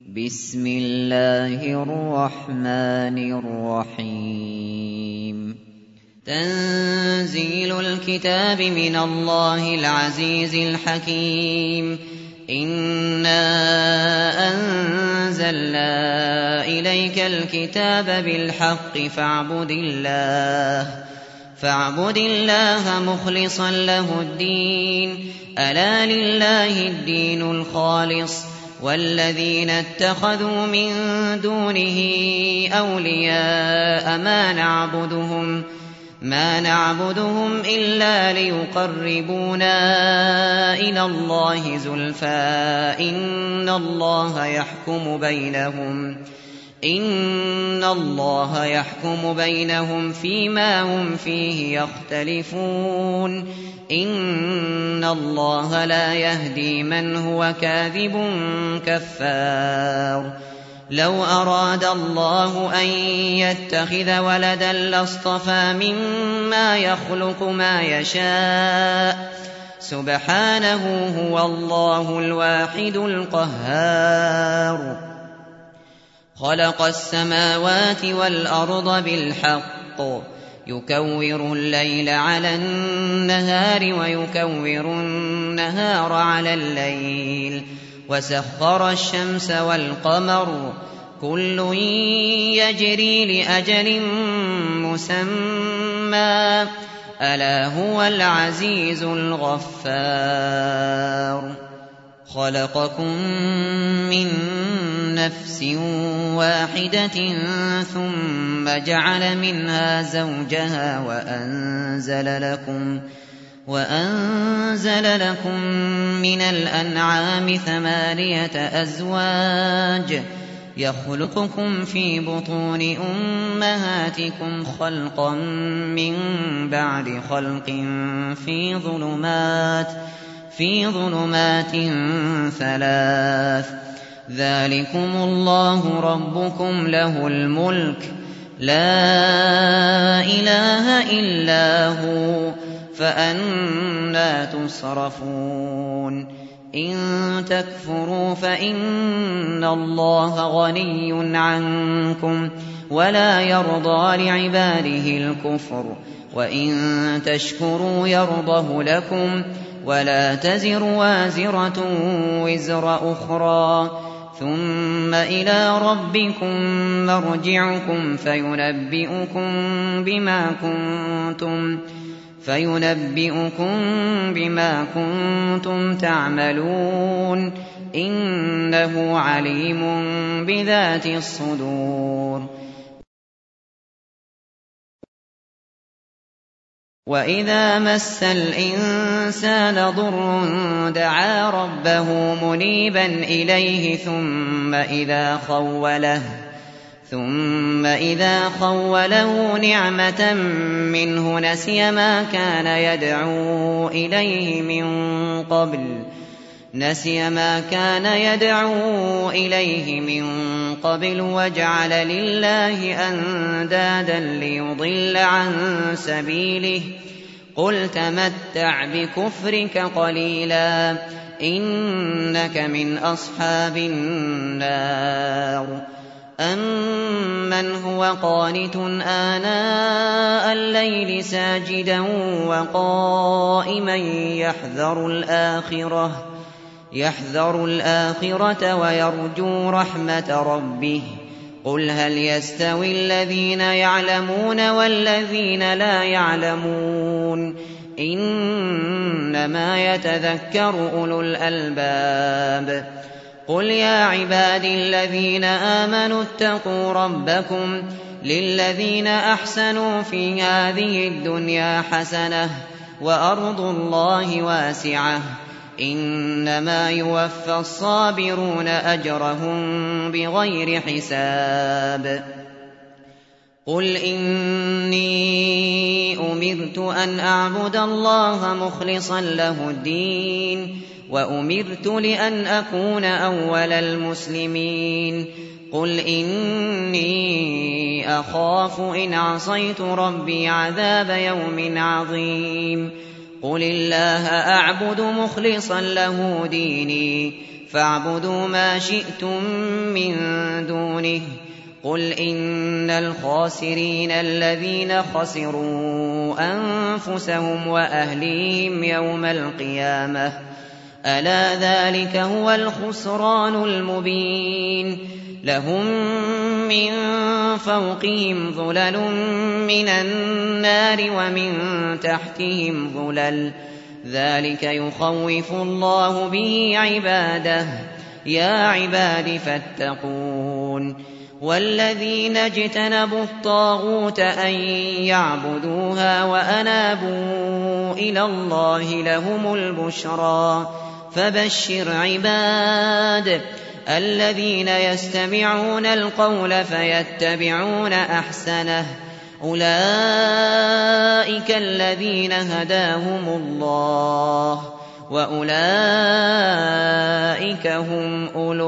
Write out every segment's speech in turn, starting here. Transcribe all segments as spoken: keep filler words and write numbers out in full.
بسم الله الرحمن الرحيم تنزيل الكتاب من الله العزيز الحكيم إنا أنزلنا إليك الكتاب بالحق فاعبد الله فاعبد الله مخلصا له الدين ألا لله الدين الخالص والذين اتخذوا من دونه أولياء ما نعبدهم ما نعبدهم إلا ليقربونا إلى الله زلفى إن الله يحكم بينهم إن الله يحكم بينهم فيما هم فيه يختلفون إن الله لا يهدي من هو كاذب كفار لو أراد الله أن يتخذ ولدا لاصطفى مما يخلق ما يشاء سبحانه هو الله الواحد القهار خلق السماوات والأرض بالحق يكور الليل على النهار ويكور النهار على الليل وسخر الشمس والقمر كل يجري لأجل مسمى ألا هو العزيز الغفار خلقكم من نفس واحدة ثم جعل منها زوجها وأنزل لكم وأنزل لكم من الأنعام ثمانية أزواج يخلقكم في بطون أمهاتكم خلقا من بعد خلق في ظلمات في ظلمات ثلاث ذلكم الله ربكم له الملك لا إله إلا هو فأنى تصرفون إن تكفروا فإن الله غني عنكم ولا يرضى لعباده الكفر وإن تشكروا يرضه لكم ولا تزر وازرة وزر أخرى ثم إلى ربكم مرجعكم فينبئكم بما كنتم فينبئكم بما كنتم تعملون إنه عليم بذات الصدور وإذا مس الإنسان ضر دعا ربه منيبا إليه ثم إذا خوله ثم إذا خوله نعمة منه نسي ما كان يدعو إليه من قبل نسي ما كان يدعو إليه من قبل وجعل لله أندادا ليضل عن سبيله قل تمتع بكفرك قليلا إنك من أصحاب النار أمن هو قانت آناء الليل ساجدا وقائما يحذر الآخرة يحذر الآخرة ويرجو رحمة ربه قل هل يستوي الذين يعلمون والذين لا يعلمون إنما يتذكر أولو الألباب قل يا عبادي الذين آمنوا اتقوا ربكم للذين أحسنوا في هذه الدنيا حسنة وأرض الله واسعة إنما يوفى الصابرون أجرهم بغير حساب قل إني أمرت أن أعبد الله مخلصا له الدين وأمرت لأن أكون أول المسلمين قل إني أخاف إن عصيت ربي عذاب يوم عظيم قل الله أعبد مخلصا له ديني فاعبدوا ما شئتم من دونه قل إن الخاسرين الذين خسروا أنفسهم وأهليهم يوم القيامة ألا ذلك هو الخسران المبين لهم من فوقهم ظلل من النار ومن تحتهم ظلل ذلك يخوف الله به عباده يا عباد فاتقون والذين اجتنبوا الطاغوت أن يعبدوها وأنابوا إلى الله لهم البشرى فبشر عباد الذين يستمعون القول فيتبعون أحسنه أولئك الذين هداهم الله وأولئك هم أولو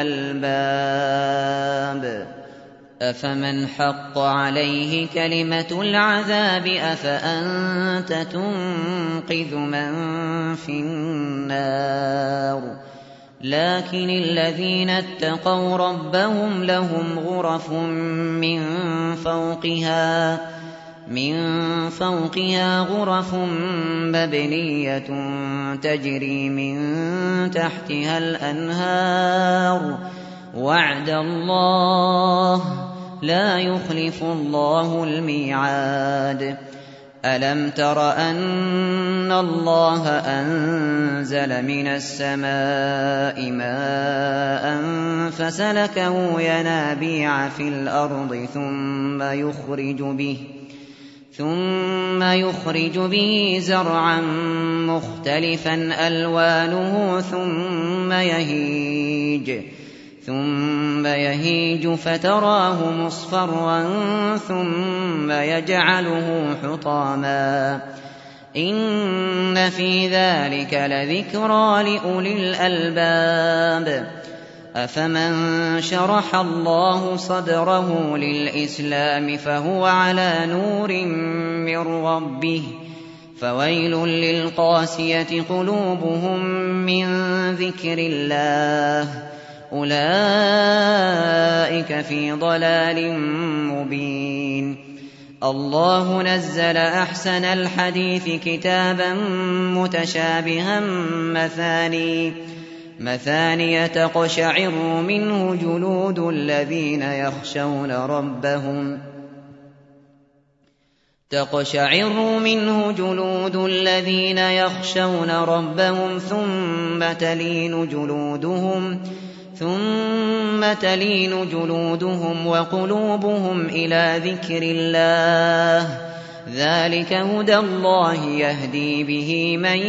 الألباب أفمن حق عليه كلمة العذاب أفأنت تنقذ من في النار لكن الذين اتقوا ربهم لهم غرف من فوقها من فوقها غرف مبنية تجري من تحتها الأنهار وعد الله لا يخلف الله الميعاد ألم تر أن الله أنزل من السماء ماء فسلكه ينابيع في الأرض ثم يخرج به ثم يخرج به زرعا مختلفا ألوانه ثم يهيج ثم يهيج فتراه مصفرا ثم يجعله حطاما إن في ذلك لذكرى لأولي الألباب أفمن شرح الله صدره للإسلام فهو على نور من ربه فويل للقاسية قلوبهم من ذكر الله أولئك في ضلال مبين الله نزل أحسن الحديث كتابا متشابها مثاني مثاني تقشعر منه جلود الذين يخشون ربهم تقشعر منه جلود الذين يخشون ربهم ثم تلين جلودهم ثم تلين جلودهم وقلوبهم إلى ذكر الله ذلك هدى الله يهدي به من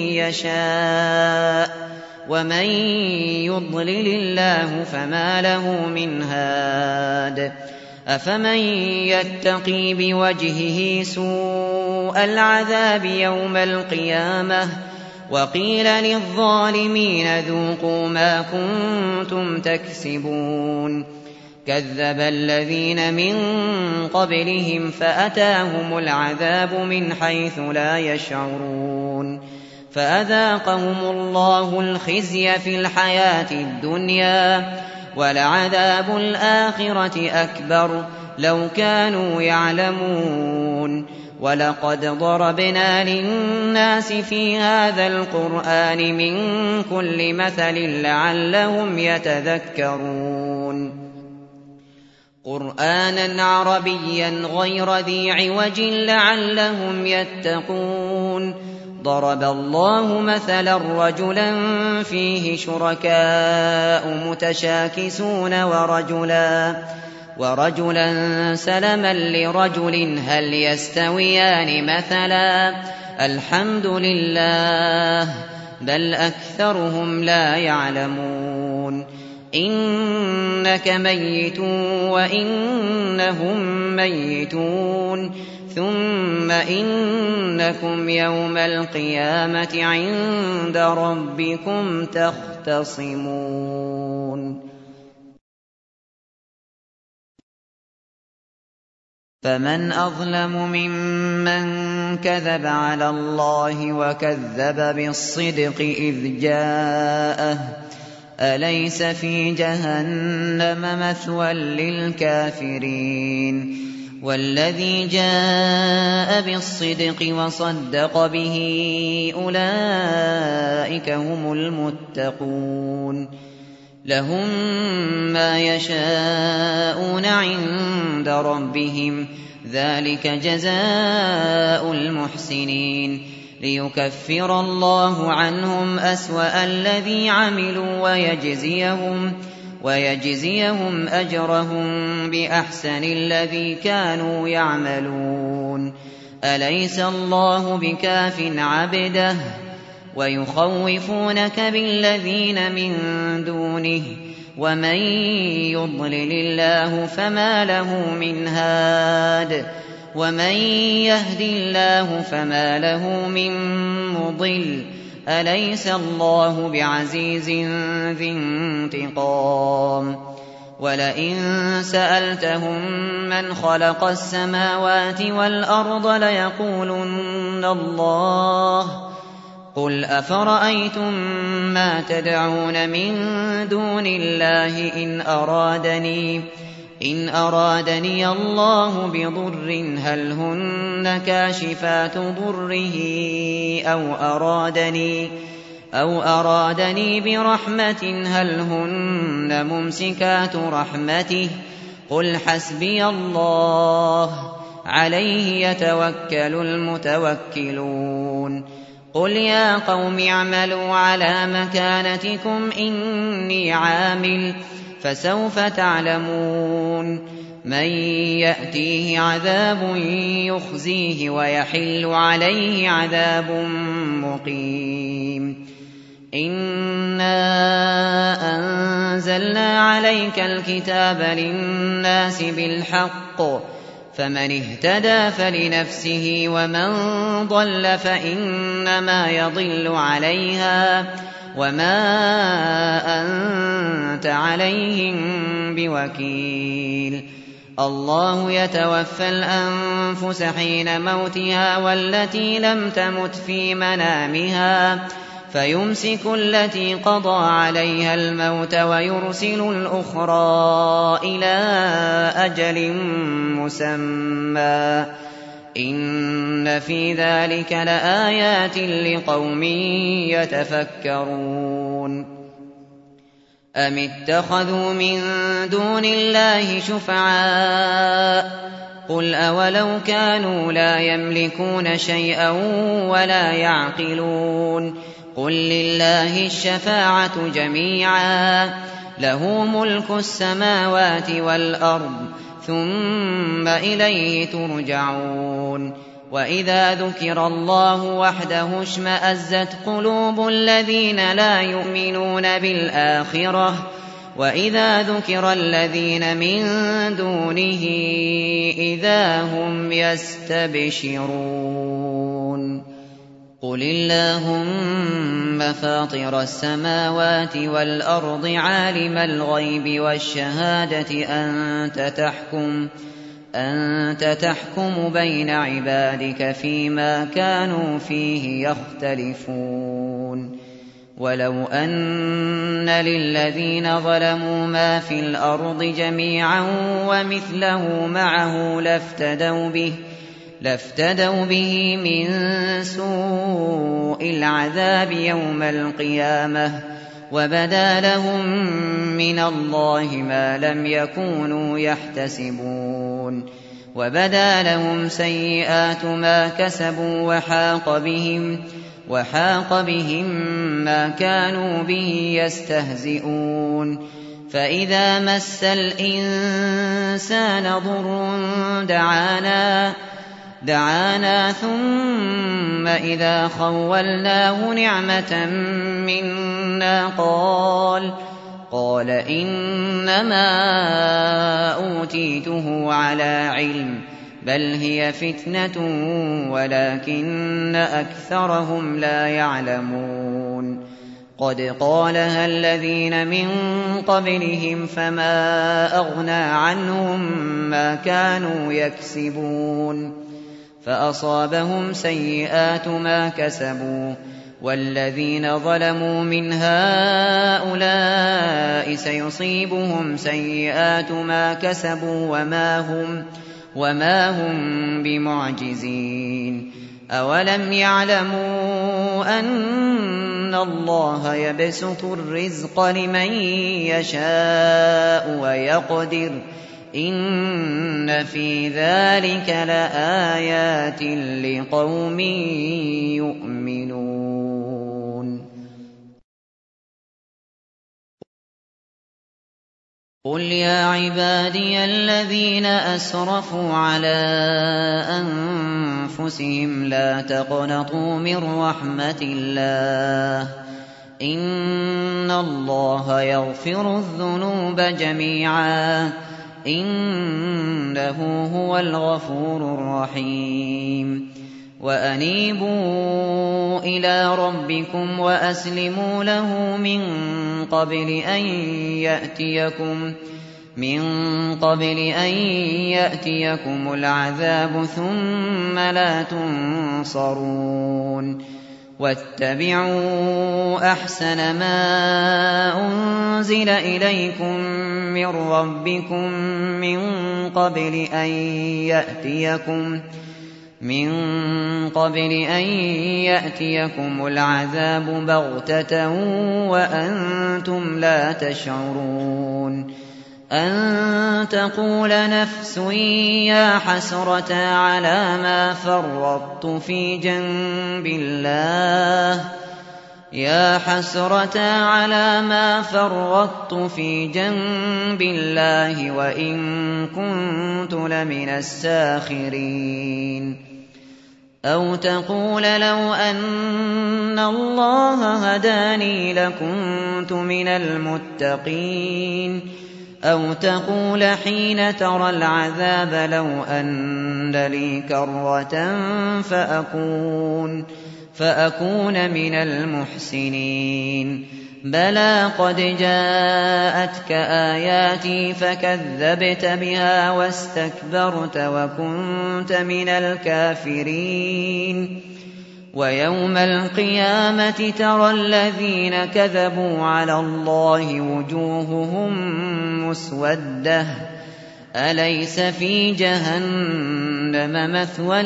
يشاء ومن يضلل الله فما له من هاد أفمن يتقي بوجهه سوء العذاب يوم القيامة وقيل للظالمين ذوقوا ما كنتم تكسبون كذب الذين من قبلهم فأتاهم العذاب من حيث لا يشعرون فأذاقهم الله الخزي في الحياة الدنيا ولعذاب الآخرة أكبر لو كانوا يعلمون ولقد ضربنا للناس في هذا القرآن من كل مثل لعلهم يتذكرون قرآنا عربيا غير ذي عوج لعلهم يتقون ضرب الله مثلا رجلا فيه شركاء متشاكسون ورجلا ورجلا سلما لرجل هل يستويان مثلا الحمد لله بل أكثرهم لا يعلمون إنك ميت وإنهم ميتون ثم إنكم يوم القيامة عند ربكم تختصمون فمن أظلم ممن كذب على الله وكذب بالصدق إذ جاءه أليس في جهنم مثوى للكافرين والذي جاء بالصدق وصدق به أولئك هم المتقون لهم ما يشاءون عند ربهم ذلك جزاء المحسنين ليكفر الله عنهم أسوأ الذي عملوا ويجزيهم ويجزيهم أجرهم بأحسن الذي كانوا يعملون أليس الله بكاف عبده ويخوفونك بالذين من دونه ومن يضلل الله فما له من هاد ومن يهد الله فما له من مضل أليس الله بعزيز ذي انتقام ولئن سألتهم من خلق السماوات والأرض ليقولن الله قل أفرأيتم ما تدعون من دون الله إن أرادني إن أرادني الله بضر هل هن كاشفات ضره أو أرادني أو أرادني برحمة هل هن ممسكات رحمته قل حسبي الله عليه يتوكل المتوكلون قل يا قوم اعملوا على مكانتكم إني عامل فسوف تعلمون من يأتيه عذاب يخزيه ويحل عليه عذاب مقيم إنا أنزلنا عليك الكتاب للناس بالحق فمن اهتدى فلنفسه ومن ضل فإنما يضل عليها وما أنت عليهم بوكيل الله يتوفى الأنفس حين موتها والتي لم تمت في منامها فيمسك التي قضى عليها الموت ويرسل الأخرى إلى أجل مسمى إن في ذلك لآيات لقوم يتفكرون أم اتخذوا من دون الله شفعاء قل أولو كانوا لا يملكون شيئا ولا يعقلون قل لله الشفاعة جميعا له ملك السماوات والأرض ثم إليه ترجعون وإذا ذكر الله وحده اشمأزت قلوب الذين لا يؤمنون بالآخرة وإذا ذكر الذين من دونه إذا هم يستبشرون قل اللهم فاطر السماوات والأرض عالم الغيب والشهادة أنت تحكم أنت تحكم بين عبادك فيما كانوا فيه يختلفون ولو أن للذين ظلموا ما في الأرض جميعا ومثله معه لافتدوا به لافتدوا به من سوء العذاب يوم القيامة وبدا لهم من الله ما لم يكونوا يحتسبون وبدا لهم سيئات ما كسبوا وحاق بهم وحاق بهم ما كانوا به يستهزئون فإذا مس الإنسان ضر دعانا دعانا ثم إذا خولناه نعمة منا قال قال إنما أوتيته على علم بل هي فتنة ولكن أكثرهم لا يعلمون قد قالها الذين من قبلهم فما أغنى عنهم ما كانوا يكسبون فأصابهم سيئات ما كسبوا والذين ظلموا من هؤلاء سيصيبهم سيئات ما كسبوا وما هم وما هم بمعجزين. أولم يعلموا أن الله يبسط الرزق لمن يشاء ويقدر إن في ذلك لآيات لقوم يؤمنون. قل يا عبادي الذين أسرفوا على أنفسهم لا تقنطوا من رحمة الله إن الله يغفر الذنوب جميعا إنه هو الغفور الرحيم. وأنيبوا إلى ربكم وأسلموا له من قبل أن يأتيكم من قبل أن يأتيكم العذاب ثم لا تنصرون. واتبعوا أحسن ما أنزل إليكم من ربكم من قبل أن يأتيكم من قبل أن يأتيكم العذاب بغتة وأنتم لا تشعرون. أن تقول نفس يا حسرة على ما فرطت في جنب الله يا حسرة على ما فرطت في جنب الله وإن كنت لمن الساخرين. أو تقول لو أن الله هداني لكنت من المتقين. أو تقول حين ترى العذاب لو أن لي كرة فأكون فأكون من المحسنين. بلى قد جاءتك آياتي فكذبت بها واستكبرت وكنت من الكافرين. ويوم القيامة ترى الذين كذبوا على الله وجوههم مسودة أليس في جهنم مثوى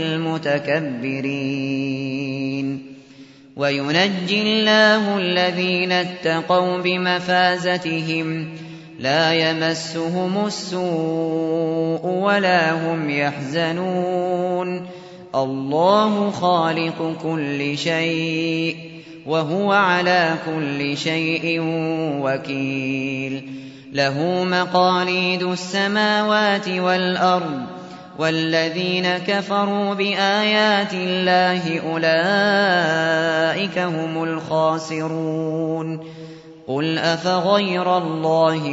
للمتكبرين. وينجي الله الذين اتقوا بمفازتهم لا يمسهم السوء ولا هم يحزنون. الله خالق كل شيء وهو على كل شيء وكيل. له مقاليد السماوات والأرض والذين كفروا بآيات الله أولئك هم الخاسرون. قل أفغير الله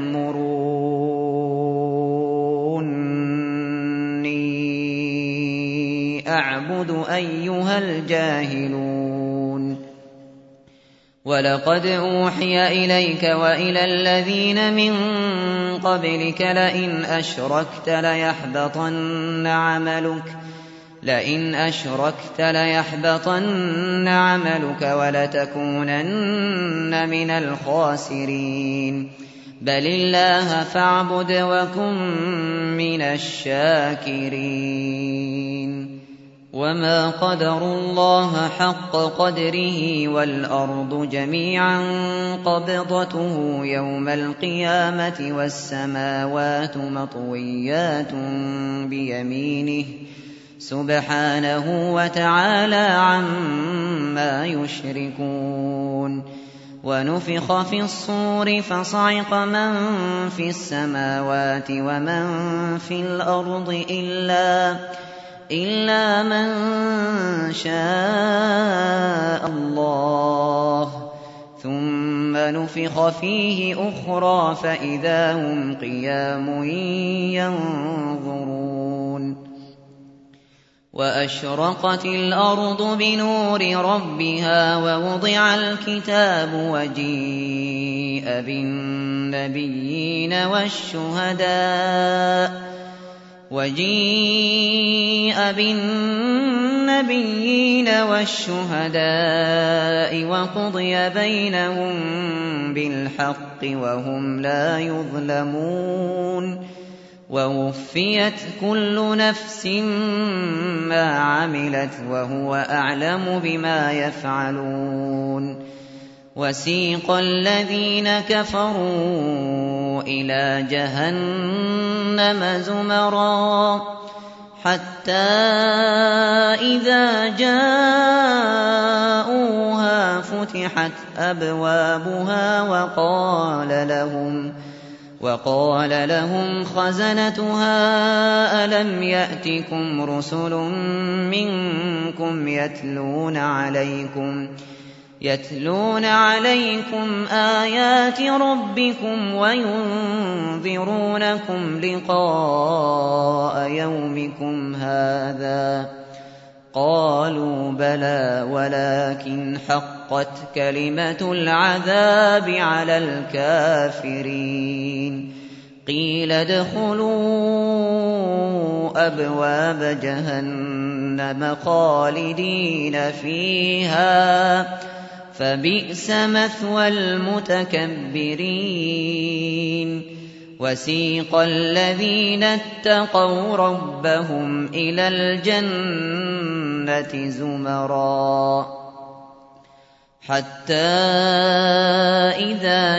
تأمروني أعبد أيها الجاهلون. ولقد أوحي إليك وإلى الذين من قبلك لئن أشركت ليحبطن عملك لئن أشركت ليحبطن عملك ولتكونن من الخاسرين. بل الله فاعبد وكن من الشاكرين. وما قدروا الله حق قدره والأرض جميعا قبضته يوم القيامة والسماوات مطويات بيمينه سبحانه وتعالى عما يشركون. ونفخ في الصور فصعق من في السماوات ومن في الأرض إلا إلا من شاء الله ثم نفخ فيه أخرى فإذا هم قيام ينظرون. وأشرقت الأرض بنور ربها ووضع الكتاب وجيء بالنبيين والشهداء وَجِيءَ بِالنَّبِيِّينَ وَالشُّهَدَاءِ وَقُضِيَ بَيْنَهُم بِالْحَقِّ وَهُمْ لَا يُظْلَمُونَ وَوُفِّيَتْ كُلُّ نَفْسٍ مَّا عَمِلَتْ وَهُوَ أَعْلَمُ بِمَا يَفْعَلُونَ وَسِيقَ الَّذِينَ كَفَرُوا إِلَىٰ جَهَنَّمَ زُمَرًا حَتَّىٰ إِذَا جَاءُوهَا فُتِحَتْ أَبْوَابُهَا وَقَالَ لَهُمْ وقال لهم خزنتها ألم يأتكم رسل منكم يتلون عليكم يتلون عليكم آيات ربكم وينذرونكم لقاء يومكم هذا قالوا بلى ولكن حقت كلمة العذاب على الكافرين قيل ادخلوا أبواب جهنم خالدين فيها فبئس مثوى المتكبرين وسيق الذين اتقوا ربهم إلى الجنة زمرا حتى إذا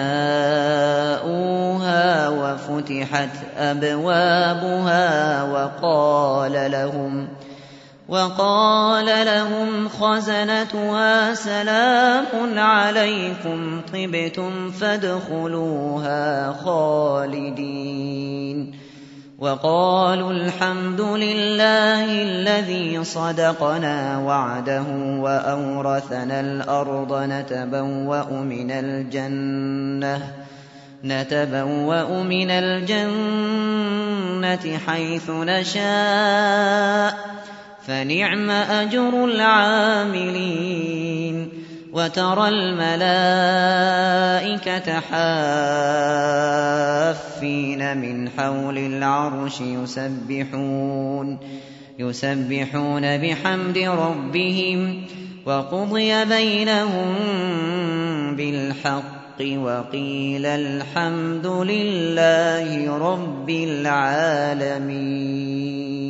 جاءوها وفتحت أبوابها وقال لهم وقال لهم خزنتها سلام عليكم طبتم فادخلوها خالدين وقالوا الحمد لله الذي صدقنا وعده وأورثنا الأرض نتبوأ من الجنة نتبوأ من الجنة حيث نشاء فنعم أجر العاملين وترى الملائكة حافين من حول العرش يسبحون يسبحون بحمد ربهم وقضي بينهم بالحق وقيل الحمد لله رب العالمين.